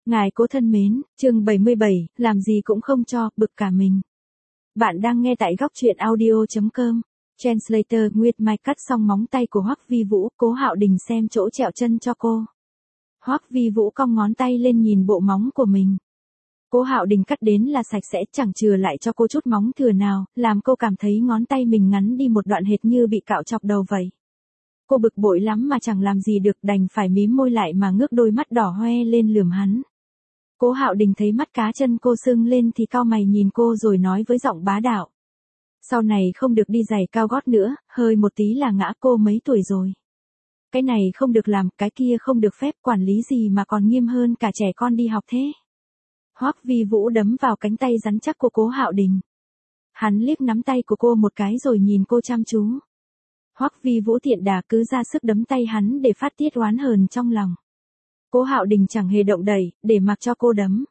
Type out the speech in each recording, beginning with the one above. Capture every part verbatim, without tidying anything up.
Ngài cố thân mến, chương bảy mươi bảy, làm gì cũng không cho, bực cả mình. Bạn đang nghe tại góc truyện audio chấm com. Translator Nguyệt Mai cắt xong móng tay của Hoắc Vi Vũ, Cố Hạo Đình xem chỗ trẹo chân cho cô. Hoắc Vi Vũ cong ngón tay lên nhìn bộ móng của mình. Cố Hạo Đình cắt đến là sạch sẽ, chẳng chừa lại cho cô chút móng thừa nào, làm cô cảm thấy ngón tay mình ngắn đi một đoạn hệt như bị cạo chọc đầu vậy. Cô bực bội lắm mà chẳng làm gì được, đành phải mím môi lại mà ngước đôi mắt đỏ hoe lên lườm hắn. Cố Hạo Đình thấy mắt cá chân cô sưng lên thì cau mày nhìn cô rồi nói với giọng bá đạo. Sau này không được đi giày cao gót nữa, hơi một tí là ngã. Cô mấy tuổi rồi? Cái này không được làm, cái kia không được phép, quản lý gì mà còn nghiêm hơn cả trẻ con đi học thế. Hoắc Vi Vũ đấm vào cánh tay rắn chắc của Cố Hạo Đình. Hắn liếc nắm tay của cô một cái rồi nhìn cô chăm chú. Hoắc Vi Vũ tiện đà cứ ra sức đấm tay hắn để phát tiết oán hờn trong lòng. Cố Hạo Đình chẳng hề động đậy, để mặc cho cô đấm.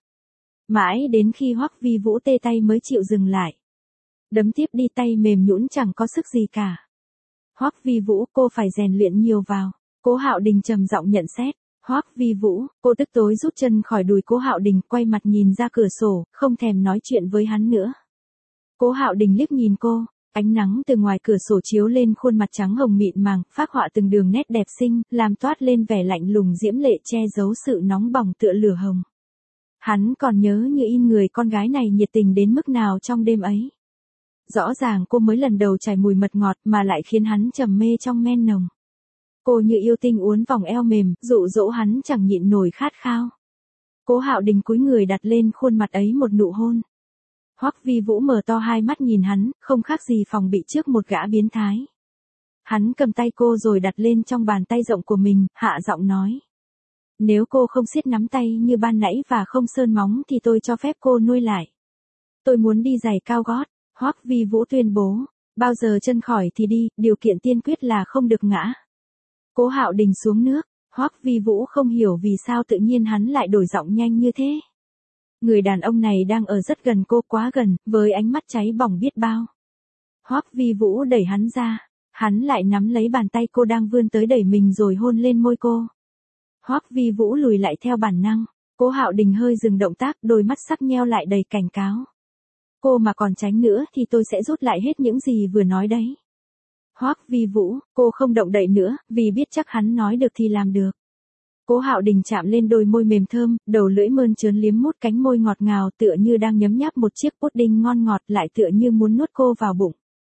Mãi đến khi Hoắc Vi Vũ tê tay mới chịu dừng lại. Đấm tiếp đi, tay mềm nhũn chẳng có sức gì cả. Hoắc Vi Vũ, cô phải rèn luyện nhiều vào. Cố Hạo Đình trầm giọng nhận xét. Hoắc Vi Vũ, cô tức tối rút chân khỏi đùi Cố Hạo Đình, quay mặt nhìn ra cửa sổ, không thèm nói chuyện với hắn nữa. Cố Hạo Đình liếc nhìn cô. Ánh nắng từ ngoài cửa sổ chiếu lên khuôn mặt trắng hồng mịn màng, phác họa từng đường nét đẹp xinh, làm toát lên vẻ lạnh lùng diễm lệ che giấu sự nóng bỏng tựa lửa hồng. Hắn còn nhớ như in người con gái này nhiệt tình đến mức nào trong đêm ấy. Rõ ràng cô mới lần đầu trải mùi mật ngọt mà lại khiến hắn trầm mê trong men nồng. Cô như yêu tinh uốn vòng eo mềm, dụ dỗ hắn chẳng nhịn nổi khát khao. Cố Hạo Đình cúi người đặt lên khuôn mặt ấy một nụ hôn. Hoắc Vi Vũ mở to hai mắt nhìn hắn, không khác gì phòng bị trước một gã biến thái. Hắn cầm tay cô rồi đặt lên trong bàn tay rộng của mình, hạ giọng nói. Nếu cô không siết nắm tay như ban nãy và không sơn móng thì tôi cho phép cô nuôi lại. Tôi muốn đi giày cao gót, Hoắc Vi Vũ tuyên bố. Bao giờ chân khỏi thì đi, điều kiện tiên quyết là không được ngã. Cố Hạo Đình xuống nước, Hoắc Vi Vũ không hiểu vì sao tự nhiên hắn lại đổi giọng nhanh như thế. Người đàn ông này đang ở rất gần cô, quá gần, với ánh mắt cháy bỏng biết bao. Hoắc Vi Vũ đẩy hắn ra, hắn lại nắm lấy bàn tay cô đang vươn tới đẩy mình rồi hôn lên môi cô. Hoắc Vi Vũ lùi lại theo bản năng, Cố Hạo Đình hơi dừng động tác, đôi mắt sắc nheo lại đầy cảnh cáo. Cô mà còn tránh nữa thì tôi sẽ rút lại hết những gì vừa nói đấy. Hoắc Vi Vũ, cô không động đậy nữa, vì biết chắc hắn nói được thì làm được. Cố Hạo Đình chạm lên đôi môi mềm thơm, đầu lưỡi mơn trớn liếm mút cánh môi ngọt ngào tựa như đang nhấm nháp một chiếc pudding ngon ngọt, lại tựa như muốn nuốt cô vào bụng.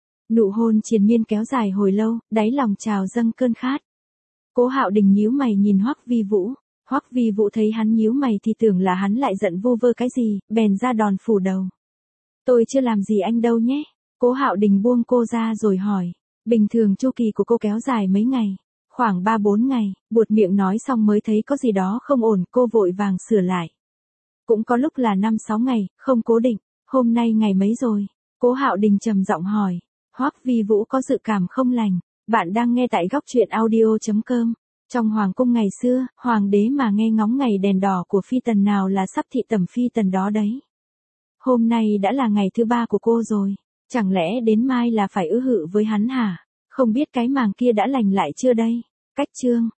Nụ hôn triền miên kéo dài hồi lâu, đáy lòng trào dâng cơn khát. Cố Hạo Đình nhíu mày nhìn Hoắc Vi Vũ. Hoắc Vi Vũ thấy hắn nhíu mày thì tưởng là hắn lại giận vu vơ cái gì, bèn ra đòn phủ đầu. Tôi chưa làm gì anh đâu nhé. Cố Hạo Đình buông cô ra rồi hỏi. Bình thường chu kỳ của cô kéo dài mấy ngày? Khoảng ba bốn ngày, buột miệng nói xong mới thấy có gì đó không ổn, cô vội vàng sửa lại. Cũng có lúc là năm sáu ngày, không cố định. Hôm nay ngày mấy rồi? Cố Hạo Đình trầm giọng hỏi. Hoắc Vi Vũ có dự cảm không lành. Bạn đang nghe tại góc truyện audio chấm com. Trong hoàng cung ngày xưa, hoàng đế mà nghe ngóng ngày đèn đỏ của phi tần nào là sắp thị tẩm phi tần đó đấy. Hôm nay đã là ngày thứ ba của cô rồi. Chẳng lẽ đến mai là phải ư hự với hắn hả? Không biết cái màng kia đã lành lại chưa đây? Cách chương